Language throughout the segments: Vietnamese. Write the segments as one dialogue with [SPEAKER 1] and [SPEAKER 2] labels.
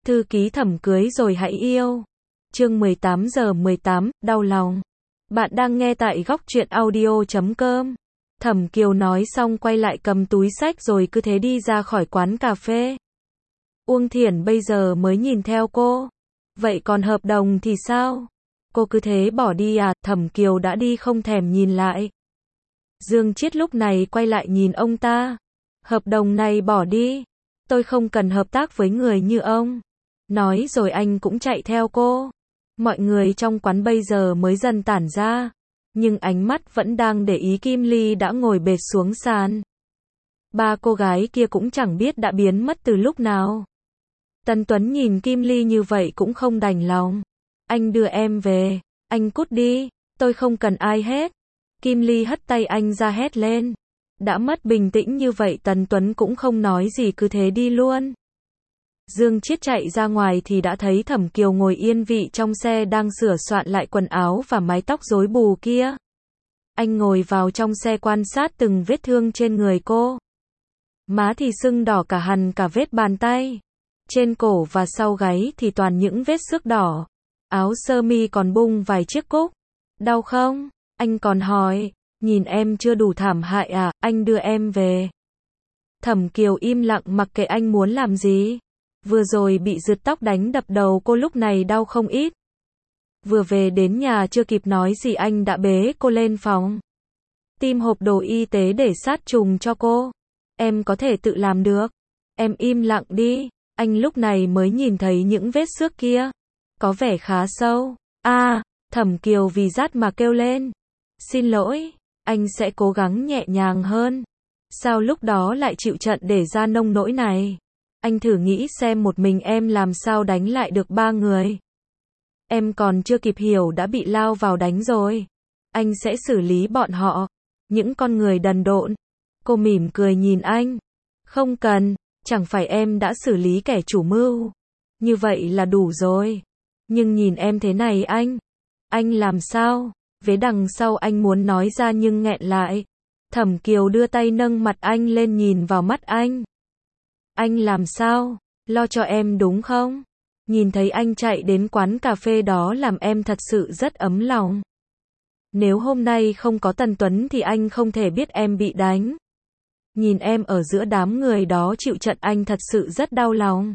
[SPEAKER 1] thư ký Thẩm cưới rồi hãy yêu. Chương 18:18, đau lòng. Bạn đang nghe tại góc truyện audio.com. Thẩm Kiều nói xong quay lại cầm túi xách rồi cứ thế đi ra khỏi quán cà phê. Uông Thiển bây giờ mới nhìn theo cô. Vậy còn hợp đồng thì sao? Cô cứ thế bỏ đi à? Thẩm Kiều đã đi không thèm nhìn lại. Dương Chiết lúc này quay lại nhìn ông ta. Hợp đồng này bỏ đi. Tôi không cần hợp tác với người như ông. Nói rồi anh cũng chạy theo cô. Mọi người trong quán bây giờ mới dần tản ra. Nhưng ánh mắt vẫn đang để ý Kim Ly đã ngồi bệt xuống sàn. Ba cô gái kia cũng chẳng biết đã biến mất từ lúc nào. Tân Tuấn nhìn Kim Ly như vậy cũng không đành lòng. Anh đưa em về. Anh cút đi. Tôi không cần ai hết. Kim Ly hất tay anh ra hét lên. Đã mất bình tĩnh như vậy Tân Tuấn cũng không nói gì cứ thế đi luôn. Dương Chiết chạy ra ngoài thì đã thấy Thẩm Kiều ngồi yên vị trong xe đang sửa soạn lại quần áo và mái tóc rối bù kia. Anh ngồi vào trong xe quan sát từng vết thương trên người cô. Má thì sưng đỏ cả hằn cả vết bàn tay. Trên cổ và sau gáy thì toàn những vết xước đỏ. Áo sơ mi còn bung vài chiếc cúc. Đau không? Anh còn hỏi. Nhìn em chưa đủ thảm hại à? Anh đưa em về. Thẩm Kiều im lặng mặc kệ anh muốn làm gì. Vừa rồi bị rượt tóc đánh đập đầu cô lúc này đau không ít. Vừa về đến nhà chưa kịp nói gì anh đã bế cô lên phòng. Tìm hộp đồ y tế để sát trùng cho cô. Em có thể tự làm được. Em im lặng đi. Anh lúc này mới nhìn thấy những vết xước kia. Có vẻ khá sâu. Thẩm Kiều vì rát mà kêu lên. Xin lỗi, anh sẽ cố gắng nhẹ nhàng hơn. Sao lúc đó lại chịu trận để ra nông nỗi này? Anh thử nghĩ xem một mình em làm sao đánh lại được ba người. Em còn chưa kịp hiểu đã bị lao vào đánh rồi. Anh sẽ xử lý bọn họ. Những con người đần độn. Cô mỉm cười nhìn anh. Không cần, chẳng phải em đã xử lý kẻ chủ mưu. Như vậy là đủ rồi. Nhưng nhìn em thế này anh làm sao? Vế đằng sau anh muốn nói ra nhưng nghẹn lại. Thẩm Kiều đưa tay nâng mặt anh lên nhìn vào mắt anh. Anh làm sao? Lo cho em đúng không? Nhìn thấy anh chạy đến quán cà phê đó làm em thật sự rất ấm lòng. Nếu hôm nay không có Tần Tuấn thì anh không thể biết em bị đánh. Nhìn em ở giữa đám người đó chịu trận anh thật sự rất đau lòng.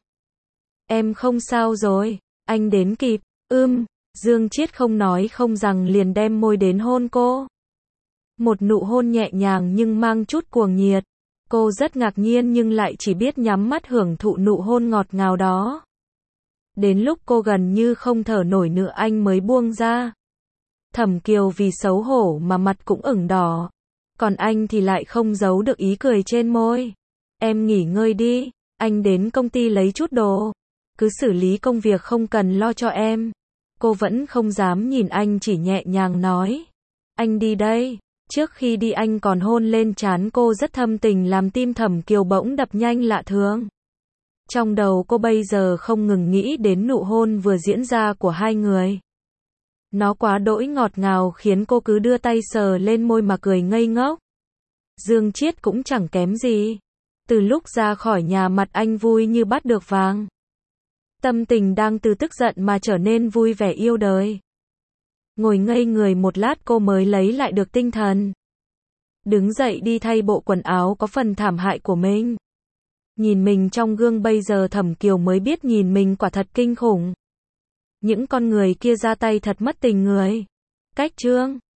[SPEAKER 1] Em không sao rồi, anh đến kịp. Dương Chiết không nói không rằng liền đem môi đến hôn cô. Một nụ hôn nhẹ nhàng nhưng mang chút cuồng nhiệt. Cô rất ngạc nhiên nhưng lại chỉ biết nhắm mắt hưởng thụ nụ hôn ngọt ngào đó. Đến lúc cô gần như không thở nổi nữa anh mới buông ra. Thẩm Kiều vì xấu hổ mà mặt cũng ửng đỏ. Còn anh thì lại không giấu được ý cười trên môi. Em nghỉ ngơi đi, anh đến công ty lấy chút đồ. Cứ xử lý công việc không cần lo cho em. Cô vẫn không dám nhìn anh chỉ nhẹ nhàng nói. Anh đi đây. Trước khi đi anh còn hôn lên trán cô rất thâm tình làm tim Thẩm Kiều bỗng đập nhanh lạ thường. Trong đầu cô bây giờ không ngừng nghĩ đến nụ hôn vừa diễn ra của hai người. Nó quá đỗi ngọt ngào khiến cô cứ đưa tay sờ lên môi mà cười ngây ngốc. Dương Chiết cũng chẳng kém gì. Từ lúc ra khỏi nhà mặt anh vui như bắt được vàng. Tâm tình đang từ tức giận mà trở nên vui vẻ yêu đời. Ngồi ngây người một lát cô mới lấy lại được tinh thần. Đứng dậy đi thay bộ quần áo có phần thảm hại của mình. Nhìn mình trong gương bây giờ Thẩm Kiều mới biết nhìn mình quả thật kinh khủng. Những con người kia ra tay thật mất tình người. Cách trương,